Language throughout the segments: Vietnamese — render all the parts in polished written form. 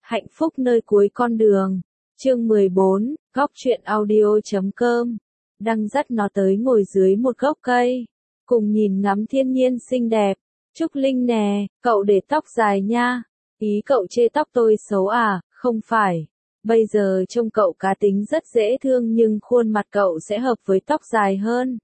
Hạnh phúc nơi cuối con đường. Chương 14, góc truyện audio.com. Đang dắt nó tới ngồi dưới một gốc cây, cùng nhìn ngắm thiên nhiên xinh đẹp. Trúc Linh nè, cậu để tóc dài nha. Ý cậu chê tóc tôi xấu à? Không phải. Bây giờ trông cậu cá tính rất dễ thương nhưng khuôn mặt cậu sẽ hợp với tóc dài hơn.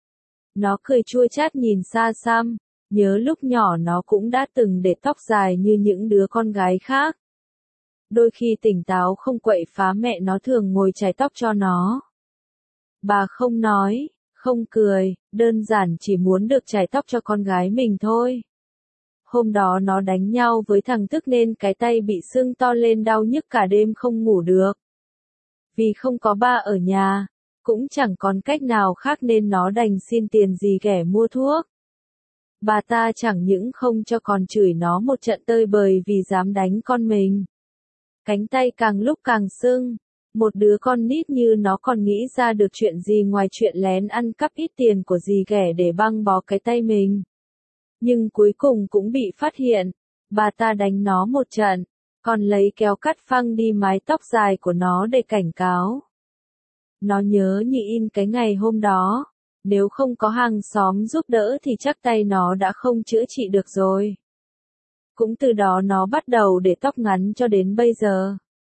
Nó cười chua chát nhìn xa xăm, nhớ lúc nhỏ nó cũng đã từng để tóc dài như những đứa con gái khác. Đôi khi tỉnh táo không quậy phá mẹ nó thường ngồi chải tóc cho nó. Bà không nói, không cười, đơn giản chỉ muốn được chải tóc cho con gái mình thôi. Hôm đó nó đánh nhau với thằng Tức nên cái tay bị sưng to lên đau nhức cả đêm không ngủ được. Vì không có ba ở nhà, cũng chẳng còn cách nào khác nên nó đành xin tiền dì ghẻ mua thuốc. Bà ta chẳng những không cho còn chửi nó một trận tơi bời vì dám đánh con mình. Cánh tay càng lúc càng sưng, một đứa con nít như nó còn nghĩ ra được chuyện gì ngoài chuyện lén ăn cắp ít tiền của dì ghẻ để băng bó cái tay mình. Nhưng cuối cùng cũng bị phát hiện, bà ta đánh nó một trận, còn lấy kéo cắt phăng đi mái tóc dài của nó để cảnh cáo. Nó nhớ như in cái ngày hôm đó, nếu không có hàng xóm giúp đỡ thì chắc tay nó đã không chữa trị được rồi. Cũng từ đó nó bắt đầu để tóc ngắn cho đến bây giờ.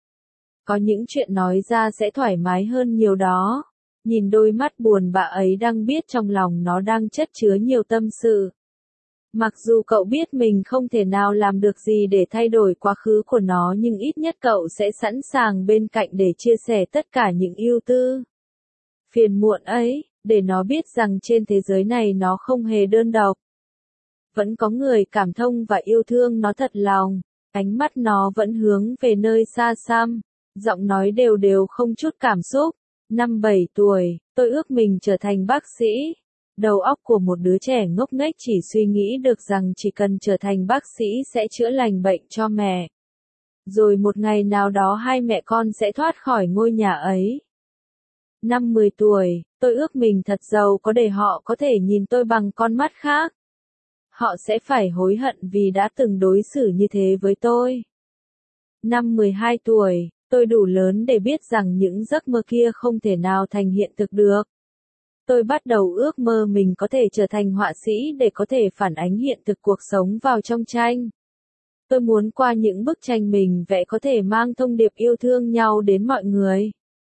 Có những chuyện nói ra sẽ thoải mái hơn nhiều đó. Nhìn đôi mắt buồn bã ấy đang biết trong lòng nó đang chất chứa nhiều tâm sự. Mặc dù cậu biết mình không thể nào làm được gì để thay đổi quá khứ của nó nhưng ít nhất cậu sẽ sẵn sàng bên cạnh để chia sẻ tất cả những ưu tư, phiền muộn ấy, để nó biết rằng trên thế giới này nó không hề đơn độc. Vẫn có người cảm thông và yêu thương nó thật lòng, ánh mắt nó vẫn hướng về nơi xa xăm, giọng nói đều đều không chút cảm xúc. Năm 7 tuổi, tôi ước mình trở thành bác sĩ. Đầu óc của một đứa trẻ ngốc nghếch chỉ suy nghĩ được rằng chỉ cần trở thành bác sĩ sẽ chữa lành bệnh cho mẹ. Rồi một ngày nào đó hai mẹ con sẽ thoát khỏi ngôi nhà ấy. Năm 10 tuổi, tôi ước mình thật giàu có để họ có thể nhìn tôi bằng con mắt khác. Họ sẽ phải hối hận vì đã từng đối xử như thế với tôi. Năm 12 tuổi, tôi đủ lớn để biết rằng những giấc mơ kia không thể nào thành hiện thực được. Tôi bắt đầu ước mơ mình có thể trở thành họa sĩ để có thể phản ánh hiện thực cuộc sống vào trong tranh. Tôi muốn qua những bức tranh mình vẽ có thể mang thông điệp yêu thương nhau đến mọi người.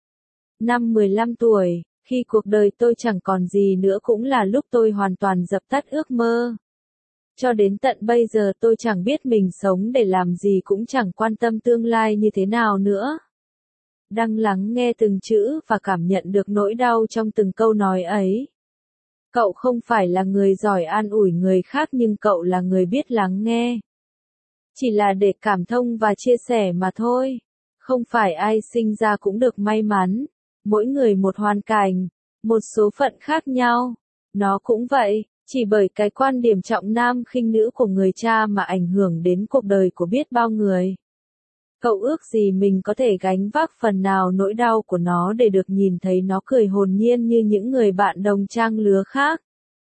Năm 15 tuổi, khi cuộc đời tôi chẳng còn gì nữa cũng là lúc tôi hoàn toàn dập tắt ước mơ. Cho đến tận bây giờ tôi chẳng biết mình sống để làm gì cũng chẳng quan tâm tương lai như thế nào nữa. Đang lắng nghe từng chữ và cảm nhận được nỗi đau trong từng câu nói ấy. Cậu không phải là người giỏi an ủi người khác nhưng cậu là người biết lắng nghe. Chỉ là để cảm thông và chia sẻ mà thôi. Không phải ai sinh ra cũng được may mắn. Mỗi người một hoàn cảnh, một số phận khác nhau. Nó cũng vậy, chỉ bởi cái quan điểm trọng nam khinh nữ của người cha mà ảnh hưởng đến cuộc đời của biết bao người. Cậu ước gì mình có thể gánh vác phần nào nỗi đau của nó để được nhìn thấy nó cười hồn nhiên như những người bạn đồng trang lứa khác.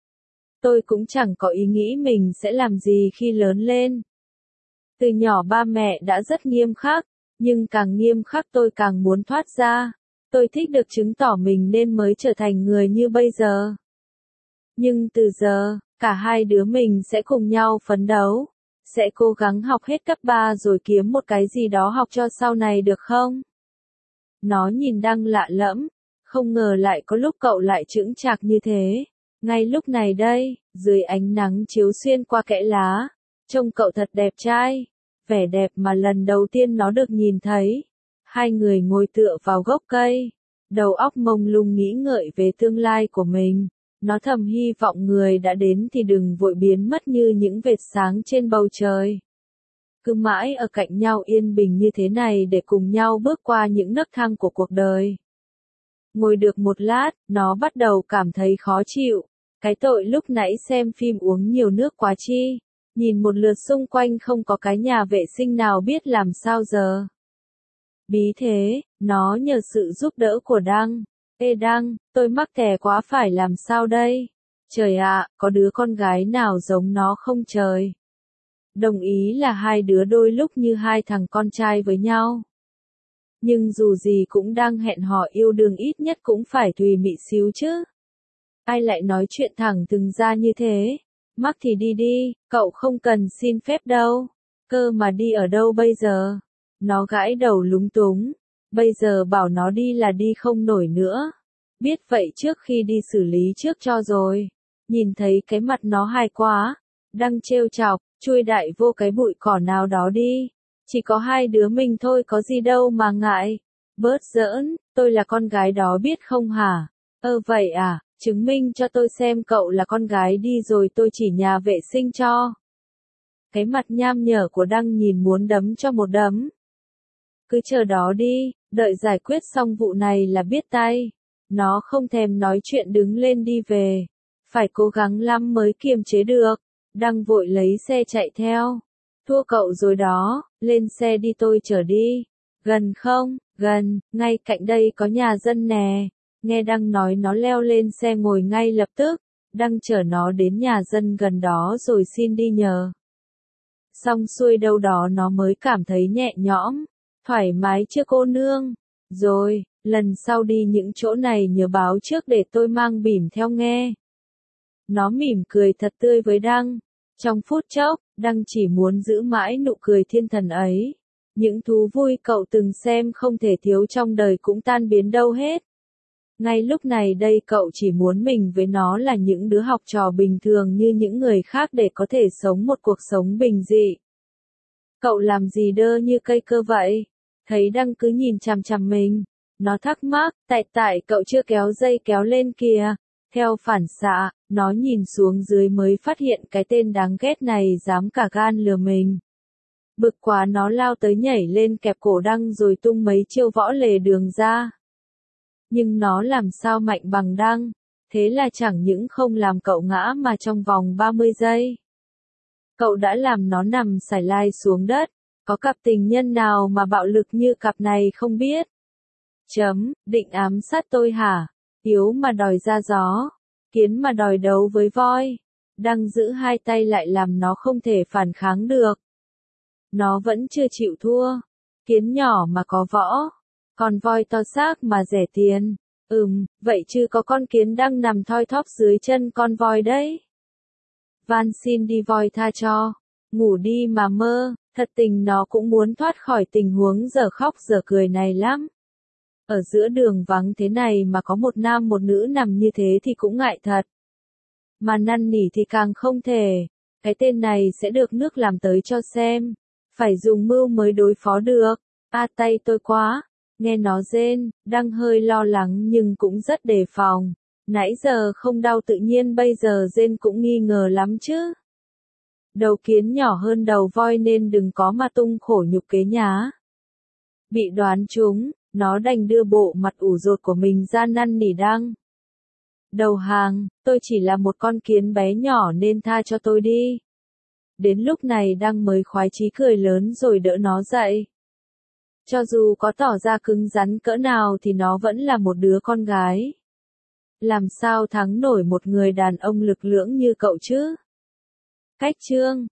Tôi cũng chẳng có ý nghĩ mình sẽ làm gì khi lớn lên. Từ nhỏ ba mẹ đã rất nghiêm khắc, nhưng càng nghiêm khắc tôi càng muốn thoát ra. Tôi thích được chứng tỏ mình nên mới trở thành người như bây giờ. Nhưng từ giờ, cả hai đứa mình sẽ cùng nhau phấn đấu. Sẽ cố gắng học hết cấp 3 rồi kiếm một cái gì đó học cho sau này được không? Nó nhìn Đăng lạ lẫm, không ngờ lại có lúc cậu lại chững chạc như thế. Ngay lúc này đây, dưới ánh nắng chiếu xuyên qua kẽ lá, trông cậu thật đẹp trai, vẻ đẹp mà lần đầu tiên nó được nhìn thấy. Hai người ngồi tựa vào gốc cây, đầu óc mông lung nghĩ ngợi về tương lai của mình. Nó thầm hy vọng người đã đến thì đừng vội biến mất như những vệt sáng trên bầu trời. Cứ mãi ở cạnh nhau yên bình như thế này để cùng nhau bước qua những nấc thang của cuộc đời. Ngồi được một lát, nó bắt đầu cảm thấy khó chịu. Cái tội lúc nãy xem phim uống nhiều nước quá chi. Nhìn một lượt xung quanh không có cái nhà vệ sinh nào biết làm sao giờ. Bí thế, nó nhờ sự giúp đỡ của Đăng. Ê Đăng, tôi mắc kè quá phải làm sao đây? Trời ạ, có đứa con gái nào giống nó không trời? đồng ý là hai đứa đôi lúc như hai thằng con trai với nhau. Nhưng dù gì cũng đang hẹn hò yêu đương, ít nhất cũng phải tùy mị xíu chứ. Ai lại nói chuyện thẳng thừng ra như thế? Mắc thì đi đi, cậu không cần xin phép đâu. Cơ mà đi ở đâu bây giờ? Nó gãi đầu lúng túng. Bây giờ bảo nó đi là đi không nổi nữa. Biết vậy trước khi đi xử lý trước cho rồi. Nhìn thấy cái mặt nó hài quá. Đang trêu chọc, chui đại vô cái bụi cỏ nào đó đi. Chỉ có hai đứa mình thôi, có gì đâu mà ngại. Bớt giỡn, tôi là con gái đó biết không hả? Vậy à, chứng minh cho tôi xem cậu là con gái đi rồi tôi chỉ nhà vệ sinh cho. Cái mặt nham nhở của Đăng nhìn muốn đấm cho một đấm. Cứ chờ đó đi, đợi giải quyết xong vụ này là biết tay. Nó không thèm nói chuyện đứng lên đi về. Phải cố gắng lắm mới kiềm chế được. Đăng vội lấy xe chạy theo. Thua cậu rồi đó, lên xe đi tôi chở đi. Gần không? Gần, ngay cạnh đây có nhà dân nè. Nghe Đăng nói nó leo lên xe ngồi ngay lập tức. Đăng chở nó đến nhà dân gần đó rồi xin đi nhờ. Xong xuôi đâu đó nó mới cảm thấy nhẹ nhõm. Thoải mái chưa cô nương? Rồi, lần sau đi những chỗ này nhớ báo trước để tôi mang bỉm theo nghe. Nó mỉm cười thật tươi với Đăng. Trong phút chốc, Đăng chỉ muốn giữ mãi nụ cười thiên thần ấy. Những thú vui cậu từng xem không thể thiếu trong đời cũng tan biến đâu hết. Ngay lúc này đây cậu chỉ muốn mình với nó là những đứa học trò bình thường như những người khác để có thể sống một cuộc sống bình dị. Cậu làm gì đơ như cây cơ vậy? Thấy Đăng cứ nhìn chằm chằm mình. Nó thắc mắc, tại cậu chưa kéo dây kéo lên kìa. Theo phản xạ, nó nhìn xuống dưới mới phát hiện cái tên đáng ghét này dám cả gan lừa mình. Bực quá nó lao tới nhảy lên kẹp cổ Đăng rồi tung mấy chiêu võ lề đường ra. Nhưng nó làm sao mạnh bằng Đăng, thế là chẳng những không làm cậu ngã mà trong vòng 30 giây. Cậu đã làm nó nằm sải lai xuống đất, có cặp tình nhân nào mà bạo lực như cặp này không biết. Định ám sát tôi hả? Yếu mà đòi ra gió, kiến mà đòi đấu với voi. Đăng giữ hai tay lại làm nó không thể phản kháng được. Nó vẫn chưa chịu thua. Kiến nhỏ mà có võ, còn voi to xác mà rẻ tiền. Vậy chứ có con kiến đang nằm thoi thóp dưới chân con voi đấy. Van xin đi voi tha cho. Ngủ đi mà mơ, thật tình nó cũng muốn thoát khỏi tình huống giờ khóc giờ cười này lắm. Ở giữa đường vắng thế này mà có một nam một nữ nằm như thế thì cũng ngại thật. Mà năn nỉ thì càng không thể. Cái tên này sẽ được nước làm tới cho xem. Phải dùng mưu mới đối phó được. Tay tôi quá. Nghe nó rên, đang hơi lo lắng nhưng cũng rất đề phòng. Nãy giờ không đau tự nhiên bây giờ rên cũng nghi ngờ lắm chứ. Đầu kiến nhỏ hơn đầu voi nên đừng có mà tung khổ nhục kế nhá. Bị đoán trúng, nó đành đưa bộ mặt ủ rột của mình ra năn nỉ Đăng. Đầu hàng, tôi chỉ là một con kiến bé nhỏ nên tha cho tôi đi. Đến lúc này Đăng mới khoái chí cười lớn rồi đỡ nó dậy. Cho dù có tỏ ra cứng rắn cỡ nào thì nó vẫn là một đứa con gái. Làm sao thắng nổi một người đàn ông lực lưỡng như cậu chứ? Cách chương